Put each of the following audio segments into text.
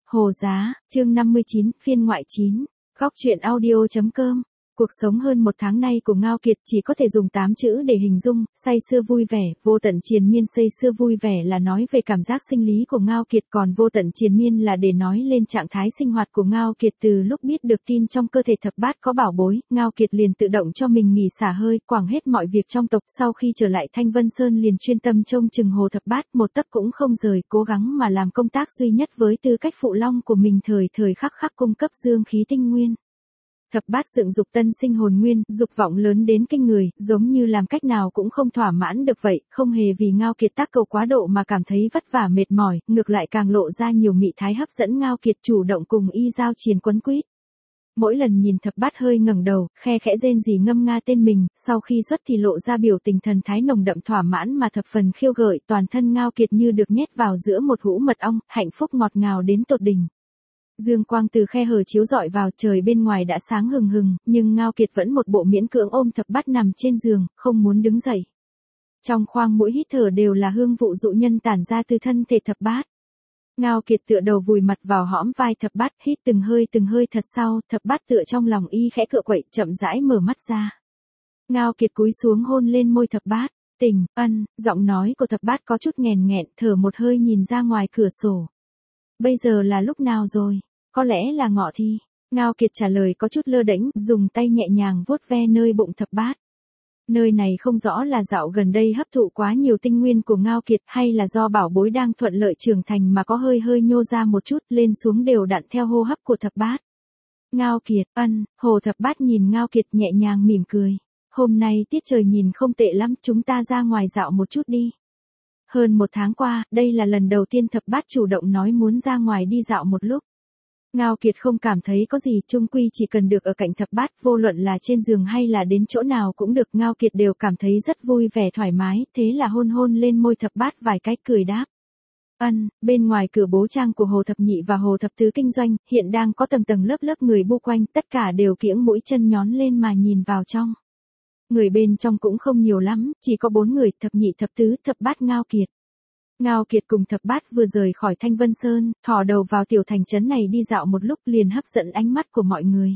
Hồ Giá, chương 59, phiên ngoại 9, góc truyện audio.com. Cuộc sống hơn một tháng nay của Ngao Kiệt chỉ có thể dùng 8 chữ để hình dung, say sưa vui vẻ, vô tận triền miên. Say sưa vui vẻ là nói về cảm giác sinh lý của Ngao Kiệt, còn vô tận triền miên là để nói lên trạng thái sinh hoạt của Ngao Kiệt. Từ lúc biết được tin trong cơ thể thập bát có bảo bối, Ngao Kiệt liền tự động cho mình nghỉ xả hơi, quẳng hết mọi việc trong tộc. Sau khi trở lại Thanh Vân Sơn liền chuyên tâm trông chừng hồ thập bát, một tấc cũng không rời, cố gắng mà làm công tác duy nhất với tư cách phụ long của mình, thời khắc cung cấp dương khí tinh nguyên. Thập bát dựng dục tân sinh hồn nguyên, dục vọng lớn đến kinh người, giống như làm cách nào cũng không thỏa mãn được vậy, không hề vì Ngao Kiệt tác cầu quá độ mà cảm thấy vất vả mệt mỏi, ngược lại càng lộ ra nhiều mị thái hấp dẫn Ngao Kiệt, chủ động cùng y giao triền quấn quýt. Mỗi lần nhìn thập bát hơi ngẩng đầu, khe khẽ rên rỉ ngâm nga tên mình, sau khi xuất thì lộ ra biểu tình thần thái nồng đậm thỏa mãn mà thập phần khiêu gợi, toàn thân Ngao Kiệt như được nhét vào giữa một hũ mật ong, hạnh phúc ngọt ngào đến tột đỉnh. Dương quang từ khe hở chiếu rọi vào, trời bên ngoài đã sáng hừng hừng, nhưng Ngao Kiệt vẫn một bộ miễn cưỡng ôm thập bát nằm trên giường, không muốn đứng dậy. Trong khoang mũi hít thở đều là hương vụ dụ nhân tản ra từ thân thể thập bát. Ngao Kiệt tựa đầu vùi mặt vào hõm vai thập bát, hít từng hơi thật sâu, thập bát tựa trong lòng y khẽ cựa quậy, chậm rãi mở mắt ra. Ngao Kiệt cúi xuống hôn lên môi thập bát, "Tình, ân." Giọng nói của thập bát có chút nghèn nghẹn, thở một hơi nhìn ra ngoài cửa sổ. "Bây giờ là lúc nào rồi? Có lẽ là ngọ thi." Ngao Kiệt trả lời có chút lơ đễnh, dùng tay nhẹ nhàng vuốt ve nơi bụng thập bát. Nơi này không rõ là dạo gần đây hấp thụ quá nhiều tinh nguyên của Ngao Kiệt, hay là do bảo bối đang thuận lợi trưởng thành mà có hơi nhô ra một chút, lên xuống đều đặn theo hô hấp của thập bát. "Ngao Kiệt, ân." Hồ thập bát nhìn Ngao Kiệt nhẹ nhàng mỉm cười. "Hôm nay tiết trời nhìn không tệ lắm, chúng ta ra ngoài dạo một chút đi." Hơn một tháng qua, đây là lần đầu tiên thập bát chủ động nói muốn ra ngoài đi dạo một lúc. Ngao Kiệt không cảm thấy có gì, chung quy chỉ cần được ở cạnh thập bát, vô luận là trên giường hay là đến chỗ nào cũng được, Ngao Kiệt đều cảm thấy rất vui vẻ thoải mái, thế là hôn lên môi thập bát vài cái, cười đáp. "Ân." Bên ngoài cửa bố trang của Hồ Thập Nhị và Hồ Thập Tứ kinh doanh, hiện đang có tầng lớp người bu quanh, tất cả đều kiễng mũi chân nhón lên mà nhìn vào trong. Người bên trong cũng không nhiều lắm, chỉ có 4 người, Thập Nhị, Thập Tứ, Thập Bát, Ngao Kiệt. Ngao Kiệt cùng thập bát vừa rời khỏi Thanh Vân Sơn, thò đầu vào tiểu thành trấn này đi dạo một lúc liền hấp dẫn ánh mắt của mọi người.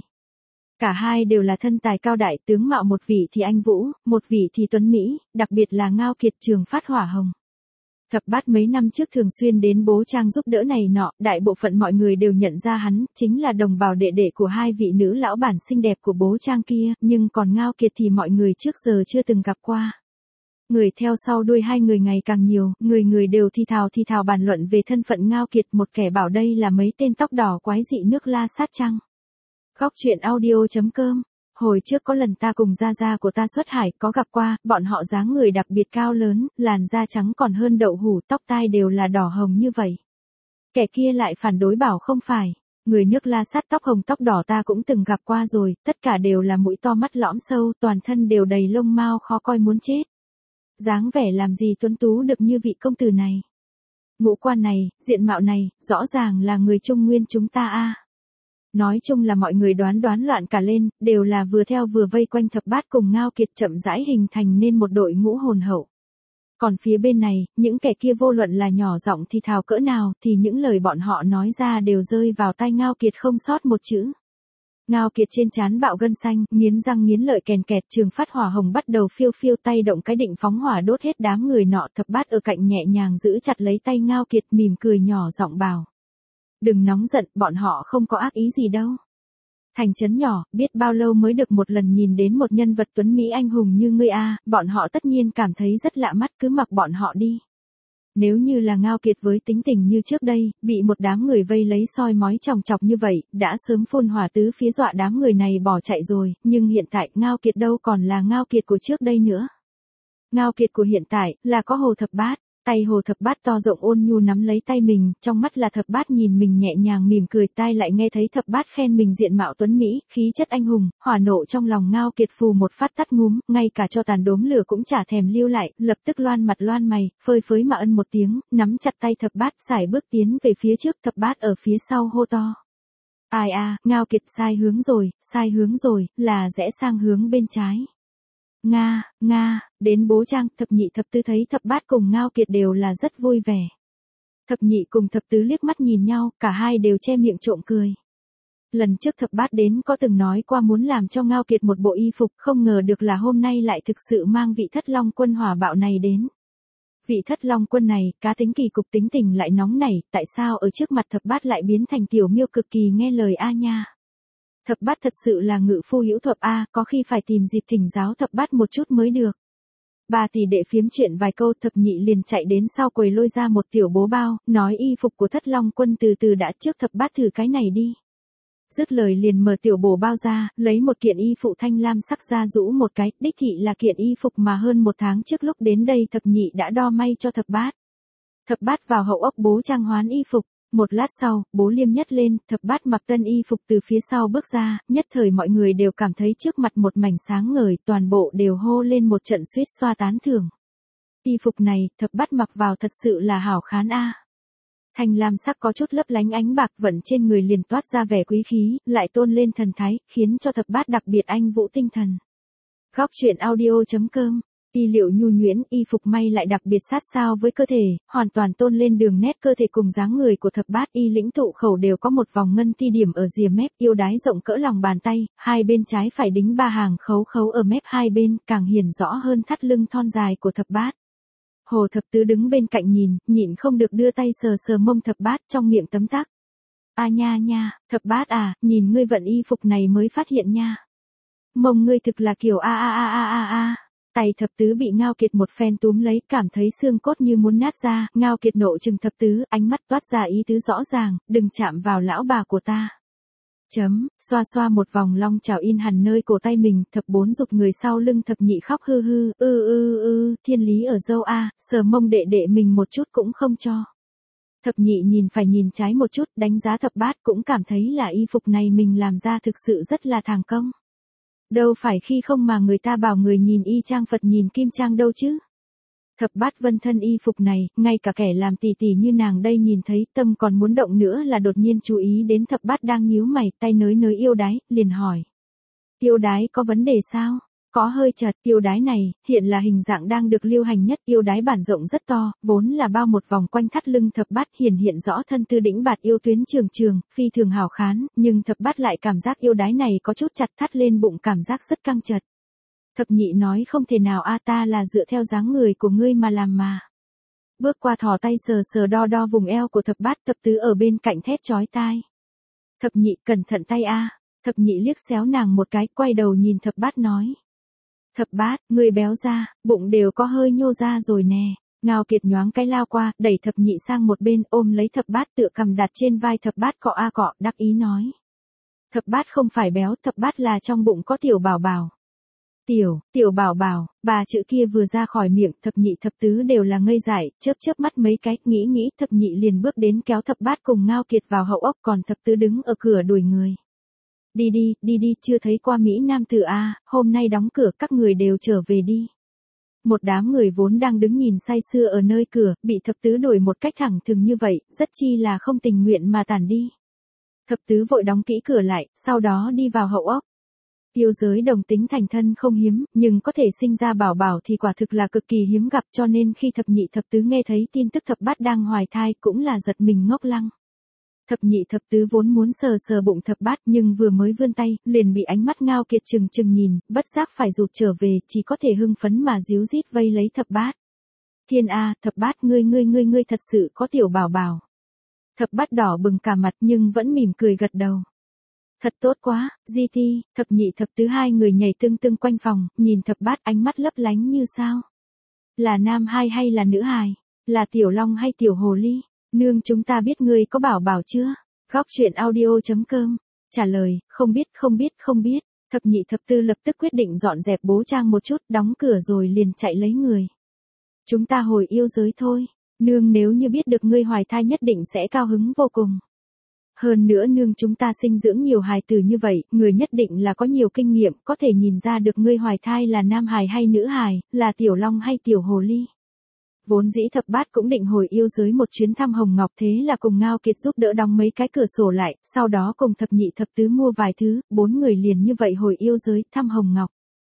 Cả hai đều là thân tài cao đại, tướng mạo một vị thì anh vũ, một vị thì tuấn mỹ, đặc biệt là Ngao Kiệt trường phát hỏa hồng. Thập bát mấy năm trước thường xuyên đến bố trang giúp đỡ này nọ, đại bộ phận mọi người đều nhận ra hắn, chính là đồng bào đệ đệ của hai vị nữ lão bản xinh đẹp của bố trang kia, nhưng còn Ngao Kiệt thì mọi người trước giờ chưa từng gặp qua. Người theo sau đuôi hai người ngày càng nhiều, người đều thi thào bàn luận về thân phận Ngao Kiệt, một kẻ bảo đây là mấy tên tóc đỏ quái dị nước La Sát chăng. Góc truyện audio.com. Hồi trước có lần ta cùng gia của ta xuất hải, có gặp qua, bọn họ dáng người đặc biệt cao lớn, làn da trắng còn hơn đậu hủ, tóc tai đều là đỏ hồng như vậy. Kẻ kia lại phản đối bảo không phải. Người nước La Sát tóc hồng tóc đỏ ta cũng từng gặp qua rồi, tất cả đều là mũi to mắt lõm sâu, toàn thân đều đầy lông mao khó coi muốn chết. Dáng vẻ làm gì tuấn tú được như vị công tử này. Ngũ quan này, diện mạo này, rõ ràng là người Trung Nguyên chúng ta a. Nói chung là mọi người đoán loạn cả lên, đều là vừa theo vừa vây quanh thập bát cùng Ngao Kiệt, chậm rãi hình thành nên một đội ngũ hồn hậu. Còn phía bên này, những kẻ kia vô luận là nhỏ giọng thì thào cỡ nào, thì những lời bọn họ nói ra đều rơi vào tai Ngao Kiệt không sót một chữ. Ngao Kiệt trên trán bạo gân xanh, nghiến răng nghiến lợi kèn kẹt, trường phát hỏa hồng bắt đầu phiêu tay động cái định phóng hỏa đốt hết đám người nọ. Thập bát ở cạnh nhẹ nhàng giữ chặt lấy tay Ngao Kiệt, mỉm cười nhỏ giọng bảo. "Đừng nóng giận, bọn họ không có ác ý gì đâu." Thành trấn nhỏ, biết bao lâu mới được một lần nhìn đến một nhân vật tuấn mỹ anh hùng như ngươi a, bọn họ tất nhiên cảm thấy rất lạ mắt, cứ mặc bọn họ đi. Nếu như là Ngao Kiệt với tính tình như trước đây, bị một đám người vây lấy soi mói chòng chọc như vậy, đã sớm phun hỏa tứ phía dọa đám người này bỏ chạy rồi, nhưng hiện tại Ngao Kiệt đâu còn là Ngao Kiệt của trước đây nữa. Ngao Kiệt của hiện tại, là có Hồ Thập Bát. Tay Hồ Thập Bát to rộng ôn nhu nắm lấy tay mình, trong mắt là Thập Bát nhìn mình nhẹ nhàng mỉm cười, tai lại nghe thấy Thập Bát khen mình diện mạo tuấn mỹ, khí chất anh hùng, hỏa nộ trong lòng Ngao Kiệt phù một phát tắt ngúm, ngay cả cho tàn đốm lửa cũng chả thèm lưu lại, lập tức loan mặt loan mày, phơi phới mà ân một tiếng, nắm chặt tay Thập Bát, sải bước tiến về phía trước. Thập Bát ở phía sau hô to. "Ai a, Ngao Kiệt sai hướng rồi, là rẽ sang hướng bên trái." Nga, đến bố trang, Thập Nhị, Thập Tứ thấy Thập Bát cùng Ngao Kiệt đều là rất vui vẻ. Thập nhị cùng thập tứ liếc mắt nhìn nhau, cả hai đều che miệng trộm cười. Lần trước thập bát đến có từng nói qua muốn làm cho Ngao Kiệt một bộ y phục, không ngờ được là hôm nay lại thực sự mang vị Thất Long Quân hỏa bạo này đến. Vị Thất Long Quân này, cá tính kỳ cục, tính tình lại nóng nảy, tại sao ở trước mặt thập bát lại biến thành tiểu miêu cực kỳ nghe lời a nha. Thập bát thật sự là ngự phu hữu thuật a, có khi phải tìm dịp thỉnh giáo thập bát một chút mới được. Ba tỷ đệ phiếm chuyện vài câu, thập nhị liền chạy đến sau quầy lôi ra một tiểu bố bao, nói y phục của Thất Long Quân từ từ đã, trước thập bát thử cái này đi. Dứt lời liền mở tiểu bổ bao ra, lấy một kiện y phụ thanh lam sắc ra rũ một cái, đích thị là kiện y phục mà hơn một tháng trước lúc đến đây thập nhị đã đo may cho thập bát. Thập bát vào hậu ốc bố trang hoán y phục, một lát sau, bố liêm nhất lên, thập bát mặc tân y phục từ phía sau bước ra, nhất thời mọi người đều cảm thấy trước mặt một mảnh sáng ngời, toàn bộ đều hô lên một trận suýt xoa tán thưởng. Y phục này, thập bát mặc vào thật sự là hảo khán a. Thanh lam sắc có chút lấp lánh ánh bạc, vận trên người liền toát ra vẻ quý khí, lại tôn lên thần thái, khiến cho thập bát đặc biệt anh vũ tinh thần. Góc truyện audio.com, y liệu nhu nhuyễn, y phục may lại đặc biệt sát sao với cơ thể, hoàn toàn tôn lên đường nét cơ thể cùng dáng người của thập bát. Y lĩnh tụ khẩu đều có một vòng ngân ti điểm ở rìa mép, yêu đái rộng cỡ lòng bàn tay, hai bên trái phải đính ba hàng khấu khấu ở mép hai bên, càng hiển rõ hơn thắt lưng thon dài của thập bát. Hồ thập tứ đứng bên cạnh nhìn, nhịn không được đưa tay sờ sờ mông thập bát, trong miệng tấm tắc. A nha nha, thập bát à, nhìn ngươi vận y phục này mới phát hiện nha. Mông ngươi thực là kiểu a. Tay thập tứ bị Ngao Kiệt một phen túm lấy, cảm thấy xương cốt như muốn nát ra, Ngao Kiệt nộ trừng thập tứ, ánh mắt toát ra ý tứ rõ ràng, đừng chạm vào lão bà của ta. Xoa xoa một vòng long chảo in hẳn nơi cổ tay mình, thập bốn giục người sau lưng thập nhị khóc hư hư, thiên lý ở dâu a, sờ mông đệ đệ mình một chút cũng không cho. Thập nhị nhìn phải nhìn trái một chút, đánh giá thập bát cũng cảm thấy là y phục này mình làm ra thực sự rất là thàng công. Đâu phải khi không mà người ta bảo người nhìn y trang Phật nhìn kim trang đâu chứ. Thập bát vân thân y phục này, ngay cả kẻ làm tỉ tỉ như nàng đây nhìn thấy, tâm còn muốn động nữa là đột nhiên chú ý đến thập bát đang nhíu mày, tay nới nới yêu đái, liền hỏi. Yêu đái có vấn đề sao? Có hơi chật, yêu đái này, hiện là hình dạng đang được lưu hành nhất, yêu đái bản rộng rất to, vốn là bao một vòng quanh thắt lưng thập bát, hiện rõ thân tư đĩnh bạt yêu tuyến trường trường, phi thường hào khán, nhưng thập bát lại cảm giác yêu đái này có chút chặt thắt lên bụng, cảm giác rất căng chật. Thập nhị nói không thể nào a, ta là dựa theo dáng người của ngươi mà làm mà. Bước qua thò tay sờ sờ đo vùng eo của thập bát, thập tứ ở bên cạnh thét chói tai. Thập nhị cẩn thận tay a. Thập nhị liếc xéo nàng một cái, quay đầu nhìn thập bát nói. Thập bát, ngươi béo ra, bụng đều có hơi nhô ra rồi nè. Ngao Kiệt nhoáng cái lao qua, đẩy thập nhị sang một bên, ôm lấy thập bát tựa cầm đặt trên vai thập bát cọ a cọ, đắc ý nói. Thập bát không phải béo, thập bát là trong bụng có tiểu bảo bảo. Tiểu bảo bảo, bà chữ kia vừa ra khỏi miệng, thập nhị thập tứ đều là ngây dại, chớp mắt mấy cái, nghĩ, thập nhị liền bước đến kéo thập bát cùng Ngao Kiệt vào hậu ốc, còn thập tứ đứng ở cửa đuổi người. Đi, chưa thấy qua Mỹ Nam tử a, hôm nay đóng cửa, các người đều trở về đi. Một đám người vốn đang đứng nhìn say sưa ở nơi cửa, bị thập tứ đuổi một cách thẳng thừng như vậy, rất chi là không tình nguyện mà tản đi. Thập tứ vội đóng kỹ cửa lại, sau đó đi vào hậu ốc. Yêu giới đồng tính thành thân không hiếm, nhưng có thể sinh ra bảo bảo thì quả thực là cực kỳ hiếm gặp, cho nên khi thập nhị thập tứ nghe thấy tin tức thập bát đang hoài thai cũng là giật mình ngốc lăng. Thập nhị thập tứ vốn muốn sờ bụng thập bát, nhưng vừa mới vươn tay, liền bị ánh mắt Ngao Kiệt chừng nhìn, bất giác phải rụt trở về, chỉ có thể hưng phấn mà díu dít vây lấy thập bát. Thiên a, thập bát, ngươi thật sự có tiểu bảo bảo. Thập bát đỏ bừng cả mặt nhưng vẫn mỉm cười gật đầu. Thật tốt quá, GT, thập nhị thập tứ hai người nhảy tưng quanh phòng, nhìn thập bát ánh mắt lấp lánh như sao. Là nam hai hay là nữ hài? Là tiểu long hay tiểu hồ ly? Nương chúng ta biết ngươi có bảo bảo chưa? Góc truyện audio.com. Trả lời, không biết. Thập nhị thập tư lập tức quyết định dọn dẹp bố trang một chút, đóng cửa rồi liền chạy lấy người. Chúng ta hồi yêu giới thôi. Nương nếu như biết được ngươi hoài thai nhất định sẽ cao hứng vô cùng. Hơn nữa nương chúng ta sinh dưỡng nhiều hài tử như vậy, người nhất định là có nhiều kinh nghiệm, có thể nhìn ra được ngươi hoài thai là nam hài hay nữ hài, là tiểu long hay tiểu hồ ly. Vốn dĩ thập bát cũng định hồi yêu giới một chuyến thăm Hồng Ngọc, thế là cùng Ngao Kiệt giúp đỡ đóng mấy cái cửa sổ lại, sau đó cùng thập nhị thập tứ mua vài thứ, bốn người liền như vậy hồi yêu giới thăm Hồng Ngọc.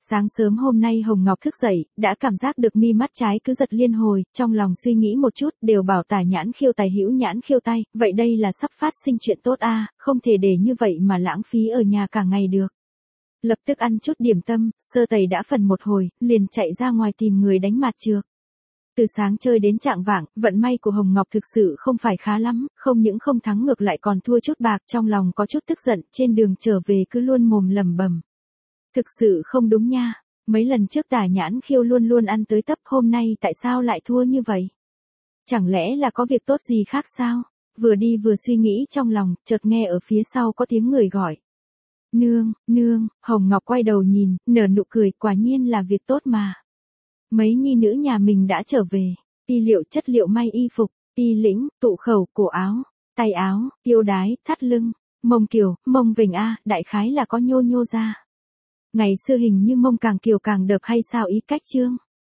Sáng sớm hôm nay Hồng Ngọc thức dậy, đã cảm giác được mi mắt trái cứ giật liên hồi, trong lòng suy nghĩ một chút, đều bảo Tả Nhãn Khiêu tài hữu nhãn khiêu tay, vậy đây là sắp phát sinh chuyện tốt a, không thể để như vậy mà lãng phí ở nhà cả ngày được. Lập tức ăn chút điểm tâm, sơ tẩy đã phần một hồi, liền chạy ra ngoài tìm người đánh mạt trược. Từ sáng chơi đến trạng vạng, vận may của Hồng Ngọc thực sự không phải khá lắm, không những không thắng ngược lại còn thua chút bạc, trong lòng có chút tức giận, trên đường trở về cứ luôn mồm lẩm bẩm. Thực sự không đúng nha, mấy lần trước Tả Nhãn Khiêu luôn luôn ăn tới tấp, hôm nay tại sao lại thua như vậy? Chẳng lẽ là có việc tốt gì khác sao? Vừa đi vừa suy nghĩ trong lòng, chợt nghe ở phía sau có tiếng người gọi. Nương, nương, Hồng Ngọc quay đầu nhìn, nở nụ cười, quả nhiên là việc tốt mà. Mấy nhi nữ nhà mình đã trở về, ti liệu chất liệu may y phục, ti lĩnh, tụ khẩu, cổ áo, tay áo, yêu đái, thắt lưng, mông kiều, mông vình a, đại khái là có nhô nhô ra. Ngày xưa hình như mông càng kiều càng đợp hay sao ý cách chương.